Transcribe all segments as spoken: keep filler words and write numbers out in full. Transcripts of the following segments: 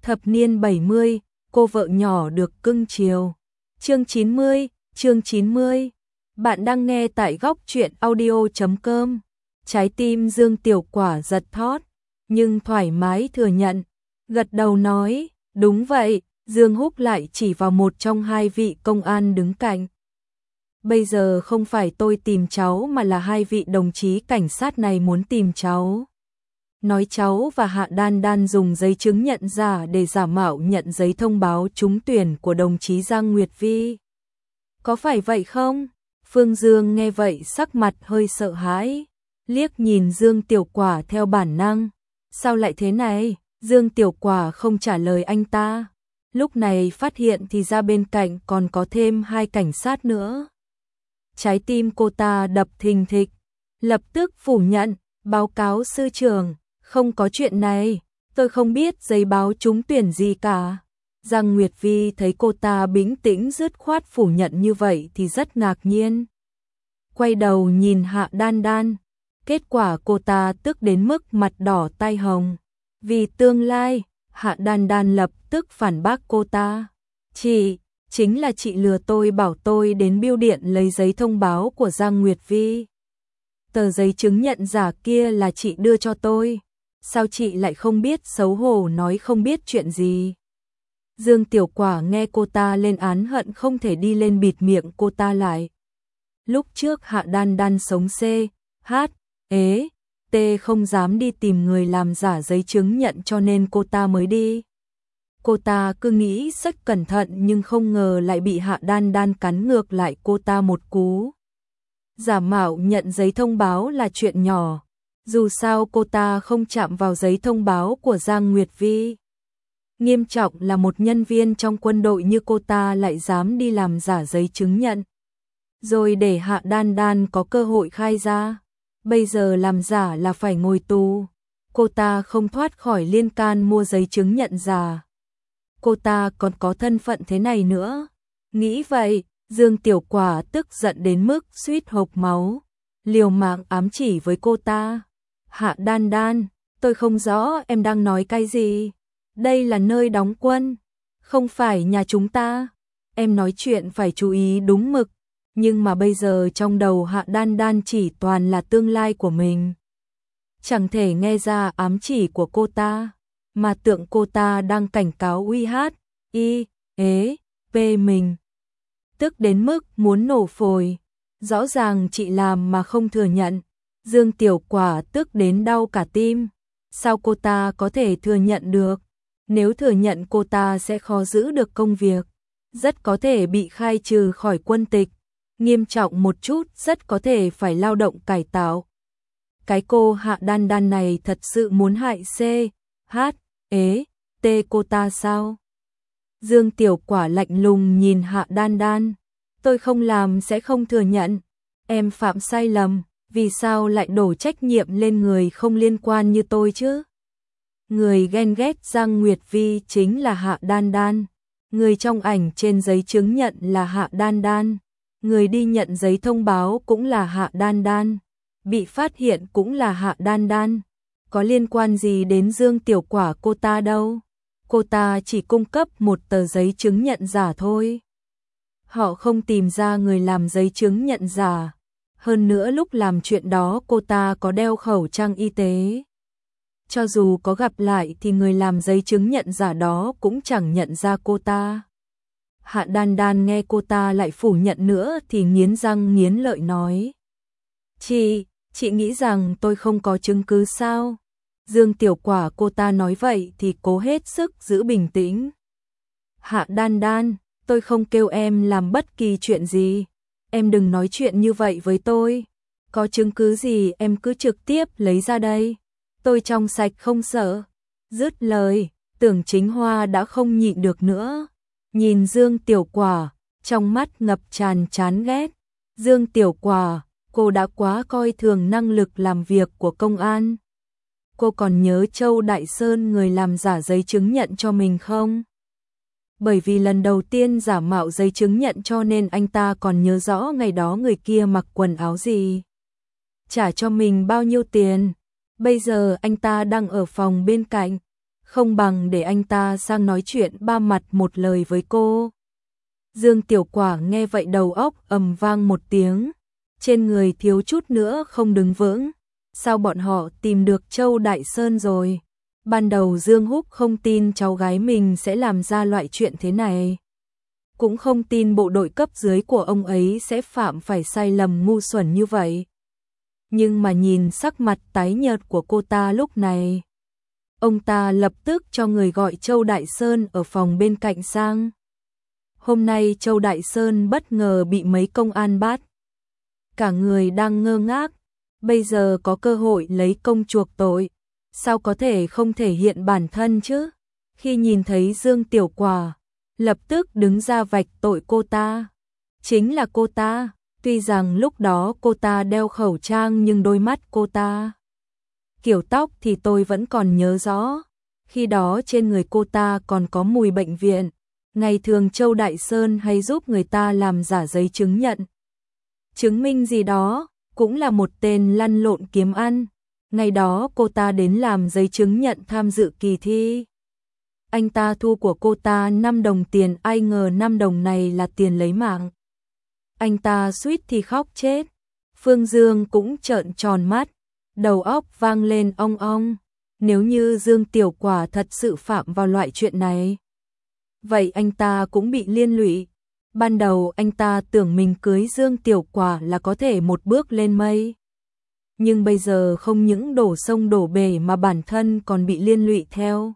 Thập niên bảy mươi, cô vợ nhỏ được cưng chiều. Chương chín mươi, chương chín mươi. Bạn đang nghe tại góc truyện audio chấm com. Trái tim Dương Tiểu Quả giật thót, nhưng thoải mái thừa nhận, gật đầu nói, đúng vậy. Dương Húc lại chỉ vào một trong hai vị công an đứng cạnh. Bây giờ không phải tôi tìm cháu mà là hai vị đồng chí cảnh sát này muốn tìm cháu. Nói cháu và Hạ Đan Đan dùng giấy chứng nhận giả để giả mạo nhận giấy thông báo trúng tuyển của đồng chí Giang Nguyệt Vi. Có phải vậy không? Phương Dương nghe vậy sắc mặt hơi sợ hãi, liếc nhìn Dương Tiểu Quả theo bản năng. Sao lại thế này? Dương Tiểu Quả không trả lời anh ta. Lúc này phát hiện thì ra bên cạnh còn có thêm hai cảnh sát nữa. Trái tim cô ta đập thình thịch, lập tức phủ nhận, báo cáo sư trưởng, không có chuyện này, tôi không biết giấy báo trúng tuyển gì cả. Giang Nguyệt Vi thấy cô ta bình tĩnh dứt khoát phủ nhận như vậy thì rất ngạc nhiên. Quay đầu nhìn Hạ Đan Đan, kết quả cô ta tức đến mức mặt đỏ tai hồng. Vì tương lai, Hạ Đan Đan lập tức phản bác cô ta. Chị, chính là chị lừa tôi bảo tôi đến bưu điện lấy giấy thông báo của Giang Nguyệt Vi. Tờ giấy chứng nhận giả kia là chị đưa cho tôi. Sao chị lại không biết xấu hổ nói không biết chuyện gì? Dương Tiểu Quả nghe cô ta lên án hận không thể đi lên bịt miệng cô ta lại. Lúc trước Hạ Đan Đan sống C, H, ế, T không dám đi tìm người làm giả giấy chứng nhận cho nên cô ta mới đi. Cô ta cứ nghĩ rất cẩn thận nhưng không ngờ lại bị Hạ Đan Đan cắn ngược lại cô ta một cú. Giả mạo nhận giấy thông báo là chuyện nhỏ, dù sao cô ta không chạm vào giấy thông báo của Giang Nguyệt Vi. Nghiêm trọng là một nhân viên trong quân đội như cô ta lại dám đi làm giả giấy chứng nhận. Rồi để Hạ Đan Đan có cơ hội khai ra. Bây giờ làm giả là phải ngồi tù. Cô ta không thoát khỏi liên can mua giấy chứng nhận giả. Cô ta còn có thân phận thế này nữa. Nghĩ vậy, Dương Tiểu Quả tức giận đến mức suýt hộc máu, liều mạng ám chỉ với cô ta. Hạ Đan Đan, tôi không rõ em đang nói cái gì. Đây là nơi đóng quân, không phải nhà chúng ta. Em nói chuyện phải chú ý đúng mực. Nhưng mà bây giờ trong đầu Hạ Đan Đan chỉ toàn là tương lai của mình. Chẳng thể nghe ra ám chỉ của cô ta, mà tưởng cô ta đang cảnh cáo uy hát, y, ế, p mình. Tức đến mức muốn nổ phổi. Rõ ràng chị làm mà không thừa nhận. Dương Tiểu Quả tức đến đau cả tim. Sao cô ta có thể thừa nhận được? Nếu thừa nhận cô ta sẽ khó giữ được công việc. Rất có thể bị khai trừ khỏi quân tịch. Nghiêm trọng một chút rất có thể phải lao động cải tạo. Cái cô Hạ Đan Đan này thật sự muốn hại C, H, ế, T cô ta sao? Dương Tiểu Quả lạnh lùng nhìn Hạ Đan Đan. Tôi không làm sẽ không thừa nhận. Em phạm sai lầm, vì sao lại đổ trách nhiệm lên người không liên quan như tôi chứ? Người ghen ghét Giang Nguyệt Vi chính là Hạ Đan Đan. Người trong ảnh trên giấy chứng nhận là Hạ Đan Đan. Người đi nhận giấy thông báo cũng là Hạ Đan Đan. Bị phát hiện cũng là Hạ Đan Đan. Có liên quan gì đến Dương Tiểu Quả cô ta đâu? Cô ta chỉ cung cấp một tờ giấy chứng nhận giả thôi. Họ không tìm ra người làm giấy chứng nhận giả. Hơn nữa lúc làm chuyện đó cô ta có đeo khẩu trang y tế. Cho dù có gặp lại thì người làm giấy chứng nhận giả đó cũng chẳng nhận ra cô ta. Hạ Đan Đan nghe cô ta lại phủ nhận nữa thì nghiến răng nghiến lợi nói. Chị, chị nghĩ rằng tôi không có chứng cứ sao? Dương Tiểu Quả cô ta nói vậy thì cố hết sức giữ bình tĩnh. Hạ Đan Đan, tôi không kêu em làm bất kỳ chuyện gì. Em đừng nói chuyện như vậy với tôi. Có chứng cứ gì em cứ trực tiếp lấy ra đây. Tôi trong sạch không sợ. Dứt lời, Tưởng Chính Hoa đã không nhịn được nữa. Nhìn Dương Tiểu Quả, trong mắt ngập tràn chán ghét. Dương Tiểu Quả, cô đã quá coi thường năng lực làm việc của công an. Cô còn nhớ Châu Đại Sơn người làm giả giấy chứng nhận cho mình không? Bởi vì lần đầu tiên giả mạo giấy chứng nhận cho nên anh ta còn nhớ rõ ngày đó người kia mặc quần áo gì. Trả cho mình bao nhiêu tiền. Bây giờ anh ta đang ở phòng bên cạnh. không bằng để anh ta sang nói chuyện ba mặt một lời với cô. Dương Tiểu Quả nghe vậy đầu óc ầm vang một tiếng, trên người thiếu chút nữa không đứng vững. Sao bọn họ tìm được Châu Đại Sơn rồi? Ban đầu Dương Húc không tin cháu gái mình sẽ làm ra loại chuyện thế này. Cũng không tin bộ đội cấp dưới của ông ấy sẽ phạm phải sai lầm ngu xuẩn như vậy. Nhưng mà nhìn sắc mặt tái nhợt của cô ta lúc này, ông ta lập tức cho người gọi Châu Đại Sơn ở phòng bên cạnh sang. Hôm nay Châu Đại Sơn bất ngờ bị mấy công an bắt. Cả người đang ngơ ngác, bây giờ có cơ hội lấy công chuộc tội, sao có thể không thể hiện bản thân chứ? Khi nhìn thấy Dương Tiểu Quả, lập tức đứng ra vạch tội cô ta. Chính là cô ta, tuy rằng lúc đó cô ta đeo khẩu trang nhưng đôi mắt cô ta, kiểu tóc thì tôi vẫn còn nhớ rõ. Khi đó trên người cô ta còn có mùi bệnh viện. Ngày thường Châu Đại Sơn hay giúp người ta làm giả giấy chứng nhận, chứng minh gì đó, cũng là một tên lăn lộn kiếm ăn. Ngày đó cô ta đến làm giấy chứng nhận tham dự kỳ thi. Anh ta thu của cô ta năm đồng tiền, ai ngờ năm đồng này là tiền lấy mạng. Anh ta suýt thì khóc chết. Phương Dương cũng trợn tròn mắt, đầu óc vang lên ong ong. Nếu như Dương Tiểu Quả thật sự phạm vào loại chuyện này, vậy anh ta cũng bị liên lụy. Ban đầu anh ta tưởng mình cưới Dương Tiểu Quả là có thể một bước lên mây. Nhưng bây giờ không những đổ sông đổ bể mà bản thân còn bị liên lụy theo.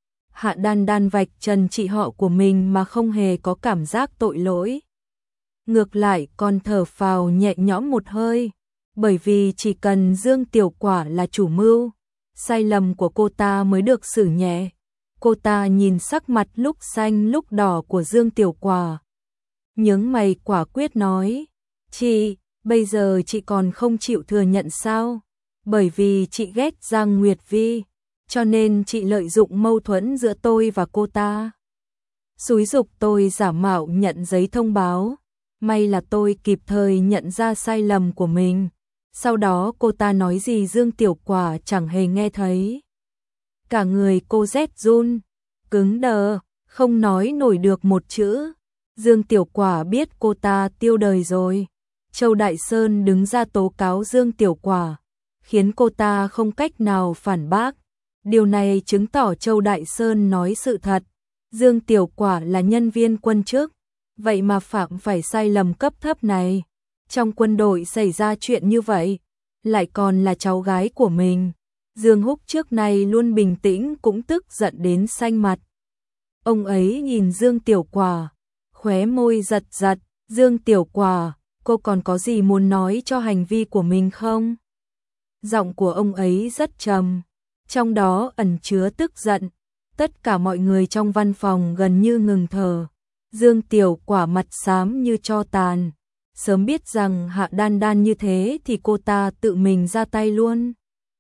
Hạ Đan Đan vạch trần chị họ của mình mà không hề có cảm giác tội lỗi. Ngược lại còn thở phào nhẹ nhõm một hơi, bởi vì chỉ cần Dương Tiểu Quả là chủ mưu, sai lầm của cô ta mới được xử nhẹ. Cô ta nhìn sắc mặt lúc xanh lúc đỏ của Dương Tiểu Quả, nhướng mày quả quyết nói, chị, bây giờ chị còn không chịu thừa nhận sao? Bởi vì chị ghét Giang Nguyệt Vi, cho nên chị lợi dụng mâu thuẫn giữa tôi và cô ta, xúi giục tôi giả mạo nhận giấy thông báo. May là tôi kịp thời nhận ra sai lầm của mình. Sau đó cô ta nói gì Dương Tiểu Quả chẳng hề nghe thấy. Cả người cô rét run, cứng đờ, không nói nổi được một chữ. Dương Tiểu Quả biết cô ta tiêu đời rồi. Châu Đại Sơn đứng ra tố cáo Dương Tiểu Quả, khiến cô ta không cách nào phản bác. Điều này chứng tỏ Châu Đại Sơn nói sự thật. Dương Tiểu Quả là nhân viên quân chức, vậy mà phạm phải sai lầm cấp thấp này. Trong quân đội xảy ra chuyện như vậy, lại còn là cháu gái của mình. Dương Húc trước này luôn bình tĩnh cũng tức giận đến xanh mặt. Ông ấy nhìn Dương Tiểu Quả, khóe môi giật giật. Dương Tiểu Quả, cô còn có gì muốn nói cho hành vi của mình không? Giọng của ông ấy rất trầm, trong đó ẩn chứa tức giận. Tất cả mọi người trong văn phòng gần như ngừng thở. Dương Tiểu Quả mặt xám như tro tàn. Sớm biết rằng Hạ Đan Đan như thế thì cô ta tự mình ra tay luôn.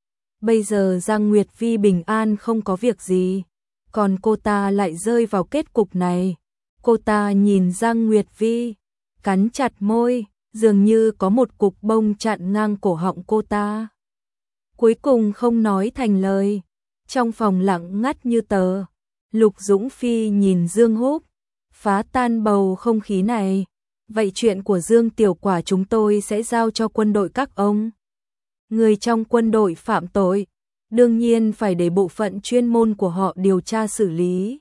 Bây giờ Giang Nguyệt Vi bình an không có việc gì, còn cô ta lại rơi vào kết cục này. Cô ta nhìn Giang Nguyệt Vi, cắn chặt môi, dường như có một cục bông chặn ngang cổ họng cô ta. Cuối cùng không nói thành lời. Trong phòng lặng ngắt như tờ, Lục Dũng Phi nhìn Dương Húc, phá tan bầu không khí này. Vậy chuyện của Dương Tiểu Quả chúng tôi sẽ giao cho quân đội các ông. Người trong quân đội phạm tội, đương nhiên phải để bộ phận chuyên môn của họ điều tra xử lý.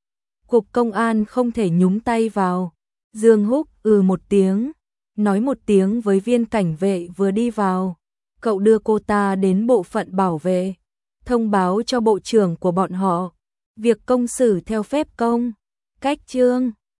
Cục công an không thể nhúng tay vào. Dương Húc ừ một tiếng, nói một tiếng với viên cảnh vệ vừa đi vào. Cậu đưa cô ta đến bộ phận bảo vệ, thông báo cho bộ trưởng của bọn họ. Việc công xử theo phép công, cách chương.